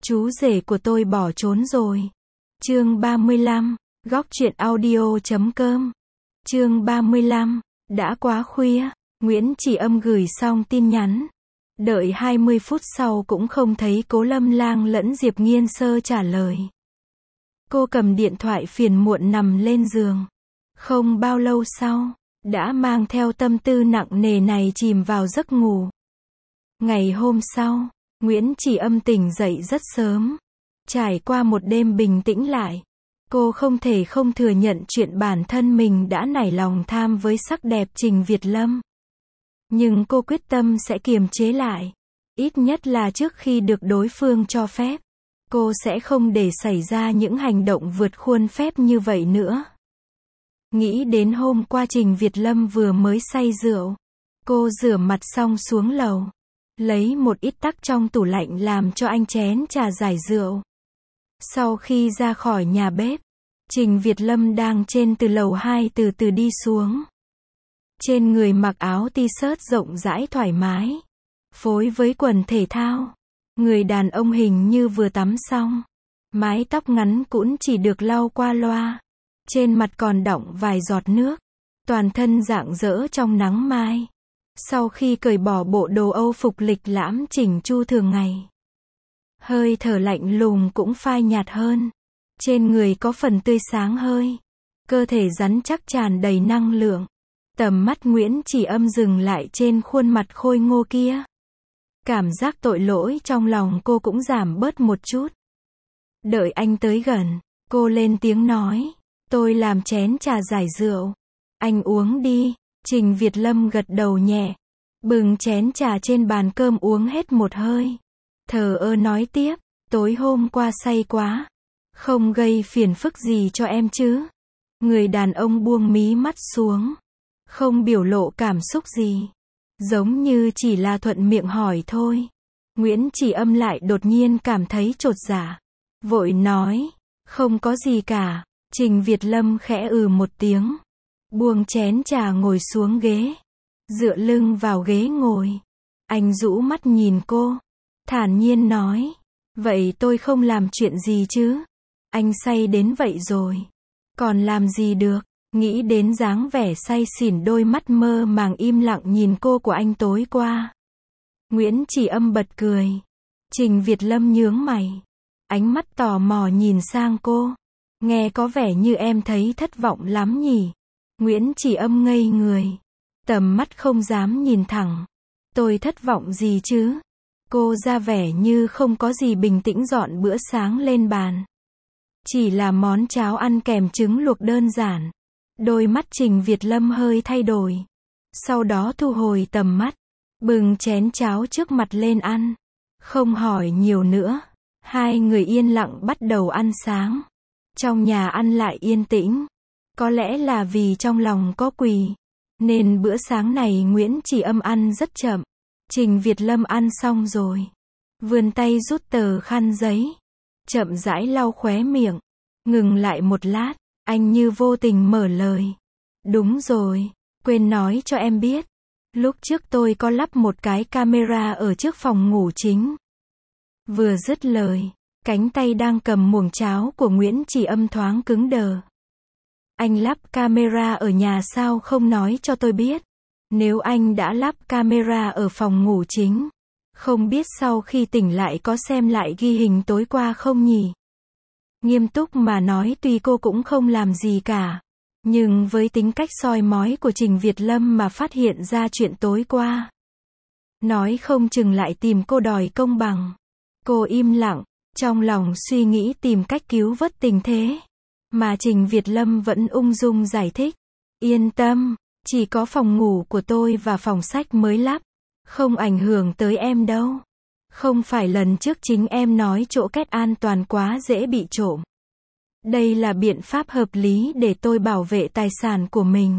Chú rể của tôi bỏ trốn rồi. Chương 35, góc truyện audio.com. Chương 35, đã quá khuya, Nguyễn Chỉ Âm gửi xong tin nhắn. Đợi 20 phút sau cũng không thấy Cố Lâm Lang lẫn Diệp Nghiên Sơ trả lời. Cô cầm điện thoại phiền muộn nằm lên giường. Không bao lâu sau, đã mang theo tâm tư nặng nề này chìm vào giấc ngủ. Ngày hôm sau, Nguyễn Chỉ Âm tỉnh dậy rất sớm. Trải qua một đêm bình tĩnh lại, cô không thể không thừa nhận chuyện bản thân mình đã nảy lòng tham với sắc đẹp Trình Việt Lâm. Nhưng cô quyết tâm sẽ kiềm chế lại. Ít nhất là trước khi được đối phương cho phép. Cô sẽ không để xảy ra những hành động vượt khuôn phép như vậy nữa. Nghĩ đến hôm qua Trình Việt Lâm vừa mới say rượu. Cô rửa mặt xong xuống lầu. Lấy một ít tắc trong tủ lạnh làm cho anh chén trà giải rượu. Sau khi ra khỏi nhà bếp, Trình Việt Lâm đang trên từ lầu 2 từ từ đi xuống. Trên người mặc áo t-shirt rộng rãi thoải mái, phối với quần thể thao. Người đàn ông hình như vừa tắm xong. Mái tóc ngắn cũng chỉ được lau qua loa. Trên mặt còn đọng vài giọt nước. Toàn thân rạng rỡ trong nắng mai. Sau khi cởi bỏ bộ đồ Âu phục lịch lãm chỉnh chu thường ngày, hơi thở lạnh lùng cũng phai nhạt hơn. Trên người có phần tươi sáng hơi. Cơ thể rắn chắc tràn đầy năng lượng. Tầm mắt Nguyễn Chỉ Âm dừng lại trên khuôn mặt khôi ngô kia. Cảm giác tội lỗi trong lòng cô cũng giảm bớt một chút. Đợi anh tới gần, cô lên tiếng nói. Tôi làm chén trà giải rượu. Anh uống đi. Trình Việt Lâm gật đầu nhẹ. Bừng chén trà trên bàn cơm uống hết một hơi. Thờ ơ nói tiếp. Tối hôm qua say quá. Không gây phiền phức gì cho em chứ? Người đàn ông buông mí mắt xuống. Không biểu lộ cảm xúc gì. Giống như chỉ là thuận miệng hỏi thôi. Nguyễn Chỉ Âm lại đột nhiên cảm thấy chột dạ. Vội nói. Không có gì cả. Trình Việt Lâm khẽ một tiếng. Buông chén trà ngồi xuống ghế. Dựa lưng vào ghế ngồi. Anh rũ mắt nhìn cô. Thản nhiên nói. Vậy tôi không làm chuyện gì chứ? Anh say đến vậy rồi. Còn làm gì được? Nghĩ đến dáng vẻ say xỉn đôi mắt mơ màng im lặng nhìn cô của anh tối qua. Nguyễn Chỉ Âm bật cười. Trình Việt Lâm nhướng mày. Ánh mắt tò mò nhìn sang cô. Nghe có vẻ như em thấy thất vọng lắm nhỉ? Nguyễn Chỉ Âm ngây người. Tầm mắt không dám nhìn thẳng. Tôi thất vọng gì chứ? Cô ra vẻ như không có gì, bình tĩnh dọn bữa sáng lên bàn. Chỉ là món cháo ăn kèm trứng luộc đơn giản. Đôi mắt Trình Việt Lâm hơi thay đổi. Sau đó thu hồi tầm mắt. Bừng chén cháo trước mặt lên ăn. Không hỏi nhiều nữa. Hai người yên lặng bắt đầu ăn sáng. Trong nhà ăn lại yên tĩnh. Có lẽ là vì trong lòng có quỳ. Nên bữa sáng này Nguyễn Chỉ Âm ăn rất chậm. Trình Việt Lâm ăn xong rồi. Vươn tay rút tờ khăn giấy. Chậm rãi lau khóe miệng. Ngừng lại một lát. Anh như vô tình mở lời. Đúng rồi. Quên nói cho em biết. Lúc trước tôi có lắp một cái camera ở trước phòng ngủ chính. Vừa dứt lời. Cánh tay đang cầm muỗng cháo của Nguyễn Chỉ Âm thoáng cứng đờ. Anh lắp camera ở nhà sao không nói cho tôi biết? Nếu anh đã lắp camera ở phòng ngủ chính, không biết sau khi tỉnh lại có xem lại ghi hình tối qua không nhỉ? Nghiêm túc mà nói tuy cô cũng không làm gì cả. Nhưng với tính cách soi mói của Trình Việt Lâm mà phát hiện ra chuyện tối qua, nói không chừng lại tìm cô đòi công bằng. Cô im lặng, trong lòng suy nghĩ tìm cách cứu vớt tình thế. Mà Trình Việt Lâm vẫn ung dung giải thích. Yên tâm, chỉ có phòng ngủ của tôi và phòng sách mới lắp. Không ảnh hưởng tới em đâu. Không phải lần trước chính em nói chỗ két an toàn quá dễ bị trộm. Đây là biện pháp hợp lý để tôi bảo vệ tài sản của mình.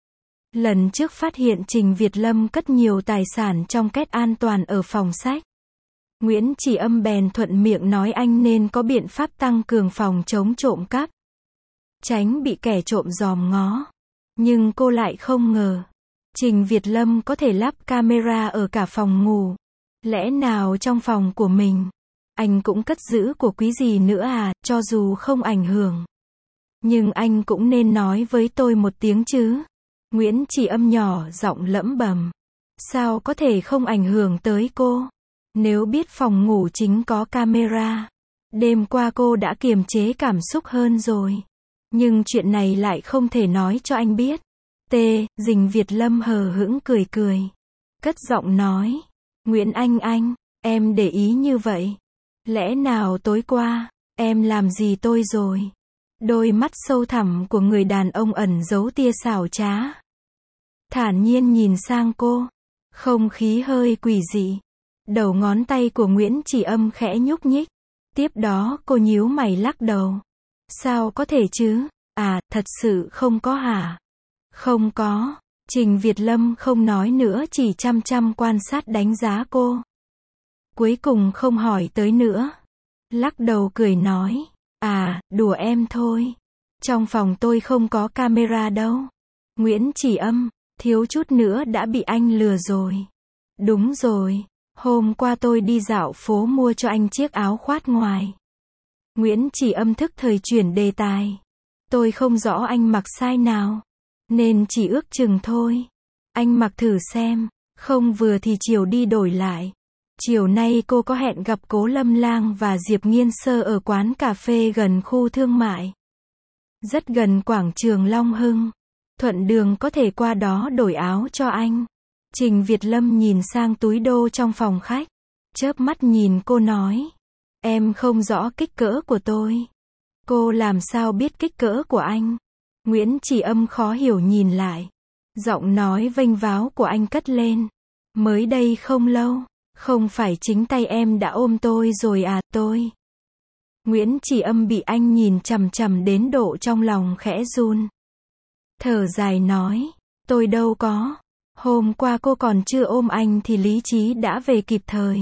Lần trước phát hiện Trình Việt Lâm cất nhiều tài sản trong két an toàn ở phòng sách. Nguyễn Chỉ Âm bèn thuận miệng nói anh nên có biện pháp tăng cường phòng chống trộm cắp. Tránh bị kẻ trộm dòm ngó. Nhưng cô lại không ngờ. Trình Việt Lâm có thể lắp camera ở cả phòng ngủ. Lẽ nào trong phòng của mình Anh cũng cất giữ của quý gì nữa à, cho dù không ảnh hưởng. Nhưng anh cũng nên nói với tôi một tiếng chứ. Nguyễn Chỉ Âm nhỏ giọng lẩm bẩm. Sao có thể không ảnh hưởng tới cô? Nếu biết phòng ngủ chính có camera. Đêm qua cô đã kiềm chế cảm xúc hơn rồi. Nhưng chuyện này lại không thể nói cho anh biết. Dình Việt Lâm hờ hững cười cười. Cất giọng nói. Nguyễn Anh, em để ý như vậy. Lẽ nào tối qua, em làm gì tôi rồi? Đôi mắt sâu thẳm của người đàn ông ẩn giấu tia xảo trá. Thản nhiên nhìn sang cô. Không khí hơi quỷ dị. Đầu ngón tay của Nguyễn Chỉ Âm khẽ nhúc nhích. Tiếp đó cô nhíu mày lắc đầu. Sao có thể chứ? À, thật sự không có hả? Không có. Trình Việt Lâm không nói nữa, chỉ chăm chăm quan sát đánh giá cô. Cuối cùng không hỏi tới nữa. Lắc đầu cười nói. À, đùa em thôi. Trong phòng tôi không có camera đâu. Nguyễn Chỉ Âm, thiếu chút nữa đã bị anh lừa rồi. Đúng rồi. Hôm qua tôi đi dạo phố mua cho anh chiếc áo khoác ngoài. Nguyễn Chỉ Âm thức thời chuyển đề tài. Tôi không rõ anh mặc size nào, nên chỉ ước chừng thôi. Anh mặc thử xem, không vừa thì chiều đi đổi lại. Chiều nay cô có hẹn gặp Cố Lâm Lang và Diệp Nghiên Sơ ở quán cà phê gần khu thương mại. Rất gần quảng trường Long Hưng. Thuận đường có thể qua đó đổi áo cho anh. Trình Việt Lâm nhìn sang túi đô trong phòng khách. Chớp mắt nhìn cô nói. Em không rõ kích cỡ của tôi. Cô làm sao biết kích cỡ của anh? Nguyễn Chỉ Âm khó hiểu nhìn lại. Giọng nói vênh váo của anh cất lên. Mới đây không lâu, không phải chính tay em đã ôm tôi rồi à, tôi. Nguyễn Chỉ Âm bị anh nhìn chằm chằm đến độ trong lòng khẽ run. Thở dài nói, tôi đâu có. Hôm qua cô còn chưa ôm anh thì lý trí đã về kịp thời.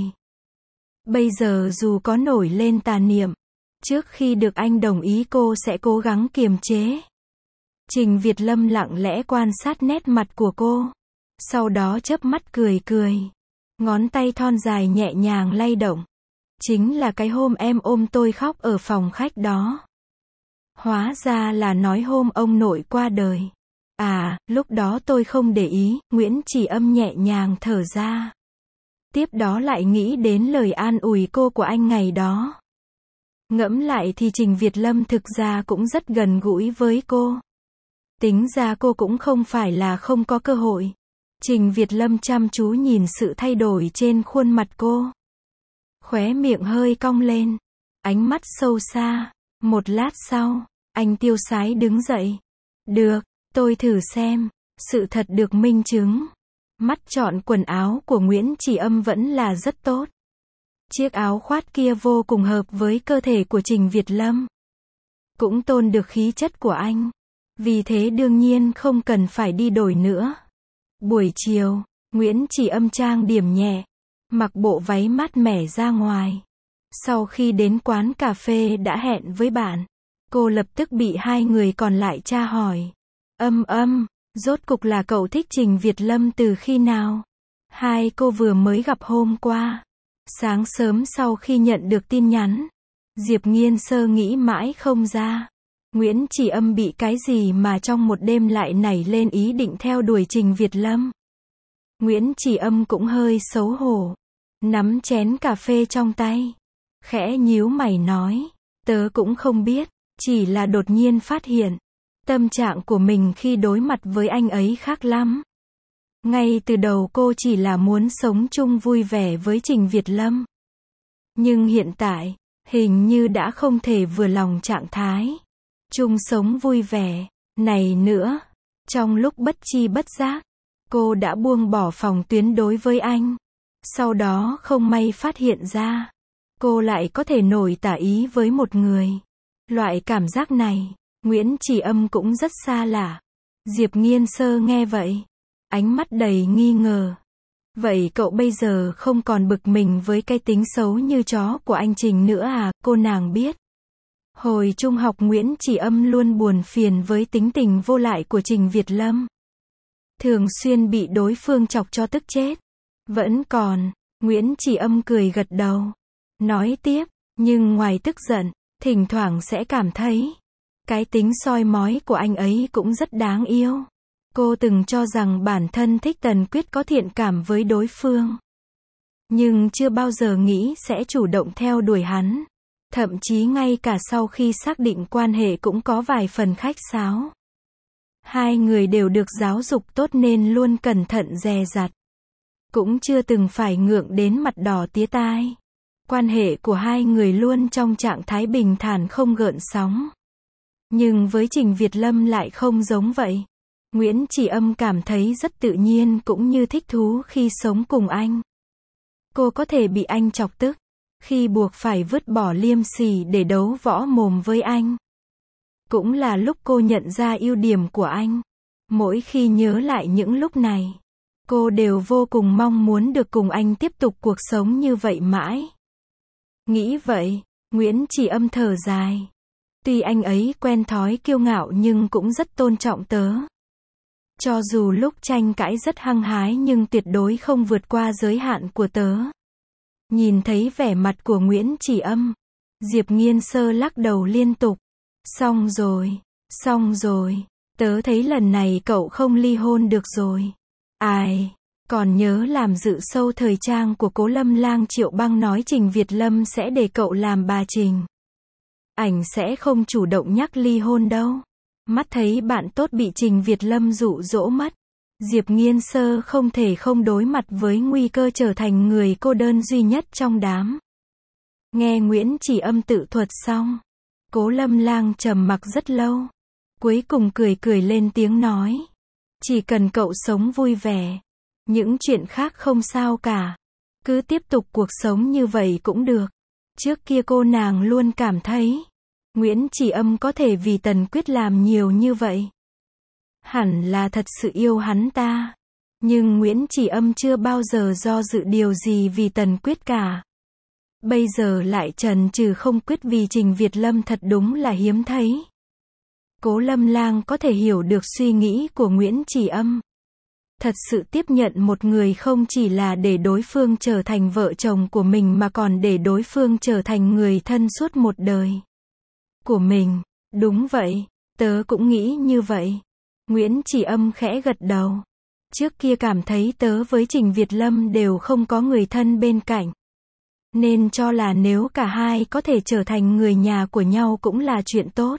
Bây giờ dù có nổi lên tà niệm, trước khi được anh đồng ý cô sẽ cố gắng kiềm chế. Trình Việt Lâm lặng lẽ quan sát nét mặt của cô. Sau đó chớp mắt cười cười. Ngón tay thon dài nhẹ nhàng lay động. Chính là cái hôm em ôm tôi khóc ở phòng khách đó. Hóa ra là nói hôm ông nội qua đời. À, lúc đó tôi không để ý. Nguyễn Chỉ Âm nhẹ nhàng thở ra. Tiếp đó lại nghĩ đến lời an ủi cô của anh ngày đó. Ngẫm lại thì Trình Việt Lâm thực ra cũng rất gần gũi với cô. Tính ra cô cũng không phải là không có cơ hội. Trình Việt Lâm chăm chú nhìn sự thay đổi trên khuôn mặt cô. Khóe miệng hơi cong lên. Ánh mắt sâu xa. Một lát sau, anh tiêu sái đứng dậy. Được, tôi thử xem. Sự thật được minh chứng. Mắt chọn quần áo của Nguyễn Chỉ Âm vẫn là rất tốt. Chiếc áo khoác kia vô cùng hợp với cơ thể của Trình Việt Lâm. Cũng tôn được khí chất của anh. Vì thế đương nhiên không cần phải đi đổi nữa. Buổi chiều, Nguyễn Chỉ Âm trang điểm nhẹ, mặc bộ váy mát mẻ ra ngoài. Sau khi đến quán cà phê đã hẹn với bạn, cô lập tức bị hai người còn lại tra hỏi. Âm, rốt cục là cậu thích Trình Việt Lâm từ khi nào? Hai cô vừa mới gặp hôm qua. Sáng sớm sau khi nhận được tin nhắn, Diệp Nghiên Sơ nghĩ mãi không ra. Nguyễn Chỉ Âm bị cái gì mà trong một đêm lại nảy lên ý định theo đuổi Trình Việt Lâm. Nguyễn Chỉ Âm cũng hơi xấu hổ. Nắm chén cà phê trong tay. Khẽ nhíu mày nói. Tớ cũng không biết. Chỉ là đột nhiên phát hiện. Tâm trạng của mình khi đối mặt với anh ấy khác lắm. Ngay từ đầu cô chỉ là muốn sống chung vui vẻ với Trình Việt Lâm. Nhưng hiện tại, hình như đã không thể vừa lòng trạng thái chung sống vui vẻ này nữa. Trong lúc bất chi bất giác, cô đã buông bỏ phòng tuyến đối với anh. Sau đó không may phát hiện ra, cô lại có thể nổi tả ý với một người. Loại cảm giác này, Nguyễn Chỉ Âm cũng rất xa lạ. Diệp Nghiên Sơ nghe vậy, ánh mắt đầy nghi ngờ. Vậy cậu bây giờ không còn bực mình với cái tính xấu như chó của anh Trình nữa à? Cô nàng biết. Hồi trung học Nguyễn Chỉ Âm luôn buồn phiền với tính tình vô lại của Trình Việt Lâm. Thường xuyên bị đối phương chọc cho tức chết. Vẫn còn, Nguyễn Chỉ Âm cười gật đầu. Nói tiếp, nhưng ngoài tức giận, thỉnh thoảng sẽ cảm thấy, cái tính soi mói của anh ấy cũng rất đáng yêu. Cô từng cho rằng bản thân thích Tần Quyết có thiện cảm với đối phương. Nhưng chưa bao giờ nghĩ sẽ chủ động theo đuổi hắn. Thậm chí ngay cả sau khi xác định quan hệ cũng có vài phần khách sáo. Hai người đều được giáo dục tốt nên luôn cẩn thận dè dặt. Cũng chưa từng phải ngượng đến mặt đỏ tía tai. Quan hệ của hai người luôn trong trạng thái bình thản không gợn sóng. Nhưng với Trình Việt Lâm lại không giống vậy. Nguyễn Chỉ Âm cảm thấy rất tự nhiên cũng như thích thú khi sống cùng anh. Cô có thể bị anh chọc tức, khi buộc phải vứt bỏ liêm sỉ để đấu võ mồm với anh. Cũng là lúc cô nhận ra ưu điểm của anh. Mỗi khi nhớ lại những lúc này, cô đều vô cùng mong muốn được cùng anh tiếp tục cuộc sống như vậy mãi. Nghĩ vậy, Nguyễn Chỉ Âm thở dài. Tuy anh ấy quen thói kiêu ngạo nhưng cũng rất tôn trọng tớ. Cho dù lúc tranh cãi rất hăng hái nhưng tuyệt đối không vượt qua giới hạn của tớ. Nhìn thấy vẻ mặt của Nguyễn Chỉ Âm, Diệp Nghiên Sơ lắc đầu liên tục. Xong rồi, tớ thấy lần này cậu không ly hôn được rồi. Ai, còn nhớ làm dự show thời trang của Cố Lâm Lang Triệu Băng nói Trình Việt Lâm sẽ để cậu làm bà Trình. Ảnh sẽ không chủ động nhắc ly hôn đâu. Mắt thấy bạn tốt bị Trình Việt Lâm dụ dỗ mất. Diệp Nghiên Sơ không thể không đối mặt với nguy cơ trở thành người cô đơn duy nhất trong đám. Nghe Nguyễn Chỉ Âm tự thuật xong, Cố Lâm Lang trầm mặc rất lâu. Cuối cùng cười lên tiếng nói. Chỉ cần cậu sống vui vẻ, những chuyện khác không sao cả. Cứ tiếp tục cuộc sống như vậy cũng được. Trước kia cô nàng luôn cảm thấy Nguyễn Chỉ Âm có thể vì Tần Quyết làm nhiều như vậy. Hẳn là thật sự yêu hắn ta. Nhưng Nguyễn Chỉ Âm chưa bao giờ do dự điều gì vì Tần Quyết cả. Bây giờ lại chần chừ không quyết vì Trình Việt Lâm thật đúng là hiếm thấy. Cố Lâm Lang có thể hiểu được suy nghĩ của Nguyễn Chỉ Âm. Thật sự tiếp nhận một người không chỉ là để đối phương trở thành vợ chồng của mình mà còn để đối phương trở thành người thân suốt một đời của mình. Đúng vậy, tớ cũng nghĩ như vậy. Nguyễn Chỉ Âm khẽ gật đầu. Trước kia cảm thấy tớ với Trình Việt Lâm đều không có người thân bên cạnh. Nên cho là nếu cả hai có thể trở thành người nhà của nhau cũng là chuyện tốt.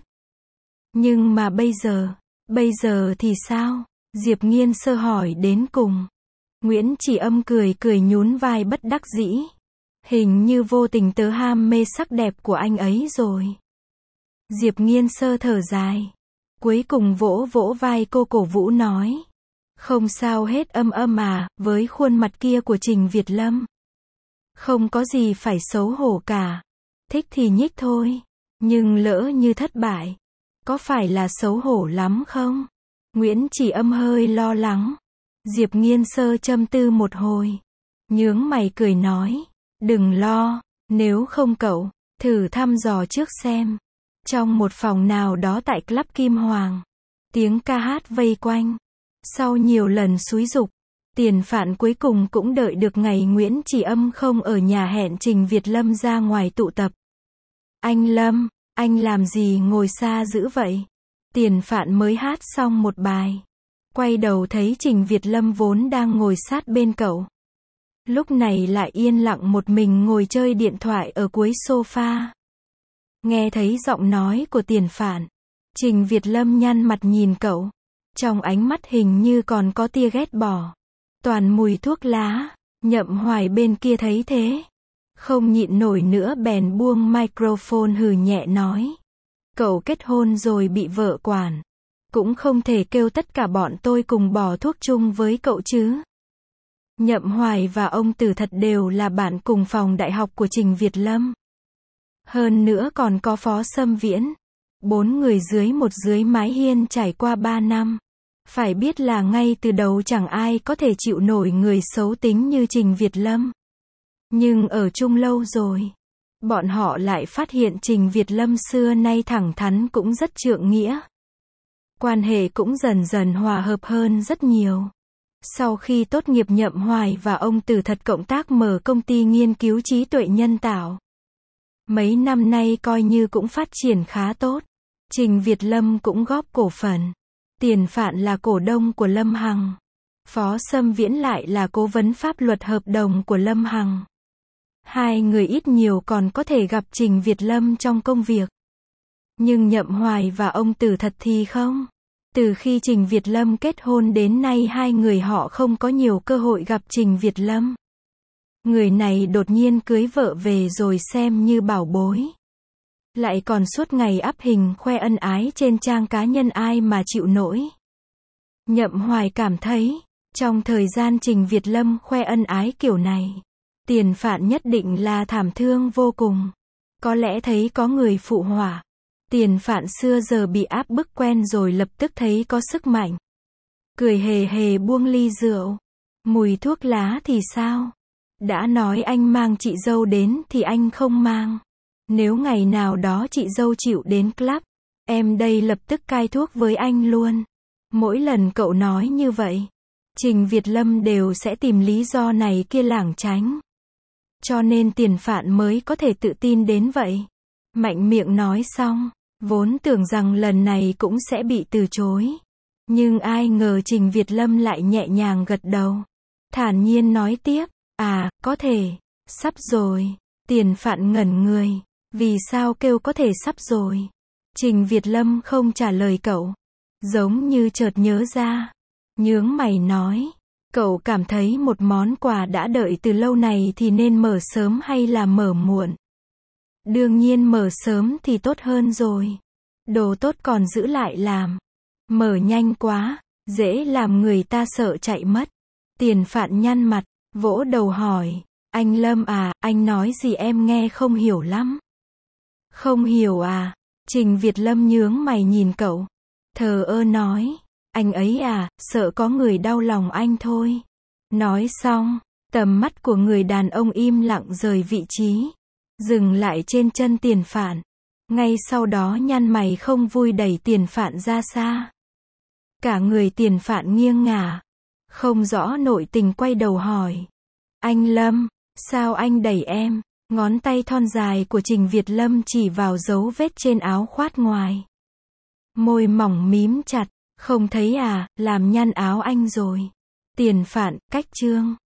Nhưng mà bây giờ thì sao? Diệp Nghiên Sơ hỏi đến cùng. Nguyễn Chỉ Âm cười nhún vai bất đắc dĩ. Hình như vô tình tớ ham mê sắc đẹp của anh ấy rồi. Diệp Nghiên Sơ thở dài. Cuối cùng vỗ vai cô cổ vũ nói. Không sao hết Âm à, với khuôn mặt kia của Trình Việt Lâm. Không có gì phải xấu hổ cả. Thích thì nhích thôi. Nhưng lỡ như thất bại, có phải là xấu hổ lắm không? Nguyễn Chỉ Âm hơi lo lắng. Diệp Nghiên Sơ châm tư một hồi. Nhướng mày cười nói. Đừng lo, nếu không cậu, thử thăm dò trước xem. Trong một phòng nào đó tại Club Kim Hoàng, tiếng ca hát vây quanh. Sau nhiều lần xúi giục, Tiền Phạn cuối cùng cũng đợi được ngày Nguyễn Chỉ Âm không ở nhà hẹn Trình Việt Lâm ra ngoài tụ tập. Anh Lâm, anh làm gì ngồi xa dữ vậy? Tiền Phạn mới hát xong một bài. Quay đầu thấy Trình Việt Lâm vốn đang ngồi sát bên cậu. Lúc này lại yên lặng một mình ngồi chơi điện thoại ở cuối sofa. Nghe thấy giọng nói của Tiền Phạn, Trình Việt Lâm nhăn mặt nhìn cậu. Trong ánh mắt hình như còn có tia ghét bỏ. Toàn mùi thuốc lá. Nhậm Hoài bên kia thấy thế, không nhịn nổi nữa bèn buông microphone hừ nhẹ nói. Cậu kết hôn rồi bị vợ quản. Cũng không thể kêu tất cả bọn tôi cùng bỏ thuốc chung với cậu chứ. Nhậm Hoài và ông Tử thật đều là bạn cùng phòng đại học của Trình Việt Lâm. Hơn nữa còn có Phó Sâm Viễn. 4 người dưới mái hiên trải qua 3 năm. Phải biết là ngay từ đầu chẳng ai có thể chịu nổi người xấu tính như Trình Việt Lâm. Nhưng ở chung lâu rồi, bọn họ lại phát hiện Trình Việt Lâm xưa nay thẳng thắn cũng rất trượng nghĩa. Quan hệ cũng dần dần hòa hợp hơn rất nhiều. Sau khi tốt nghiệp Nhậm Hoài và ông Tử thật cộng tác mở công ty nghiên cứu trí tuệ nhân tạo. Mấy năm nay coi như cũng phát triển khá tốt. Trình Việt Lâm cũng góp cổ phần. Tiền Phạn là cổ đông của Lâm Hằng. Phó Sâm Viễn lại là cố vấn pháp luật hợp đồng của Lâm Hằng. Hai người ít nhiều còn có thể gặp Trình Việt Lâm trong công việc. Nhưng Nhậm Hoài và ông Tử thật thì không. Từ khi Trình Việt Lâm kết hôn đến nay hai người họ không có nhiều cơ hội gặp Trình Việt Lâm. Người này đột nhiên cưới vợ về rồi xem như bảo bối. Lại còn suốt ngày up hình khoe ân ái trên trang cá nhân, ai mà chịu nổi. Nhậm Hoài cảm thấy, trong thời gian Trình Việt Lâm khoe ân ái kiểu này, Tiền Phạn nhất định là thảm thương vô cùng. Có lẽ thấy có người phụ họa. Tiền Phạn xưa giờ bị áp bức quen rồi lập tức thấy có sức mạnh. Cười hề hề buông ly rượu. Mùi thuốc lá thì sao? Đã nói anh mang chị dâu đến thì anh không mang. Nếu ngày nào đó chị dâu chịu đến club, em đây lập tức cai thuốc với anh luôn. Mỗi lần cậu nói như vậy, Trình Việt Lâm đều sẽ tìm lý do này kia lảng tránh. Cho nên Tiền Phạn mới có thể tự tin đến vậy. Mạnh miệng nói xong, vốn tưởng rằng lần này cũng sẽ bị từ chối. Nhưng ai ngờ Trình Việt Lâm lại nhẹ nhàng gật đầu. Thản nhiên nói tiếp, có thể, sắp rồi. Tiền Phạn ngẩn người. Vì sao kêu có thể sắp rồi? Trình Việt Lâm không trả lời cậu. Giống như chợt nhớ ra. Nhướng mày nói, cậu cảm thấy một món quà đã đợi từ lâu này thì nên mở sớm hay là mở muộn? Đương nhiên mở sớm thì tốt hơn rồi. Đồ tốt còn giữ lại làm. Mở nhanh quá, dễ làm người ta sợ chạy mất. Tiền Phạn nhăn mặt, vỗ đầu hỏi, anh Lâm anh nói gì em nghe không hiểu lắm. Không hiểu à? Trình Việt Lâm nhướng mày nhìn cậu. Thờ ơ nói, anh ấy sợ có người đau lòng anh thôi. Nói xong, tầm mắt của người đàn ông im lặng rời vị trí. Dừng lại trên chân Tiền Phạn. Ngay sau đó nhăn mày không vui đẩy Tiền Phạn ra xa. Cả người Tiền Phạn nghiêng ngả. Không rõ nội tình quay đầu hỏi. Anh Lâm, sao anh đẩy em? Ngón tay thon dài của Trình Việt Lâm chỉ vào dấu vết trên áo khoác ngoài. Môi mỏng mím chặt, không thấy làm nhăn áo anh rồi. Tiền Phạn, cách chương.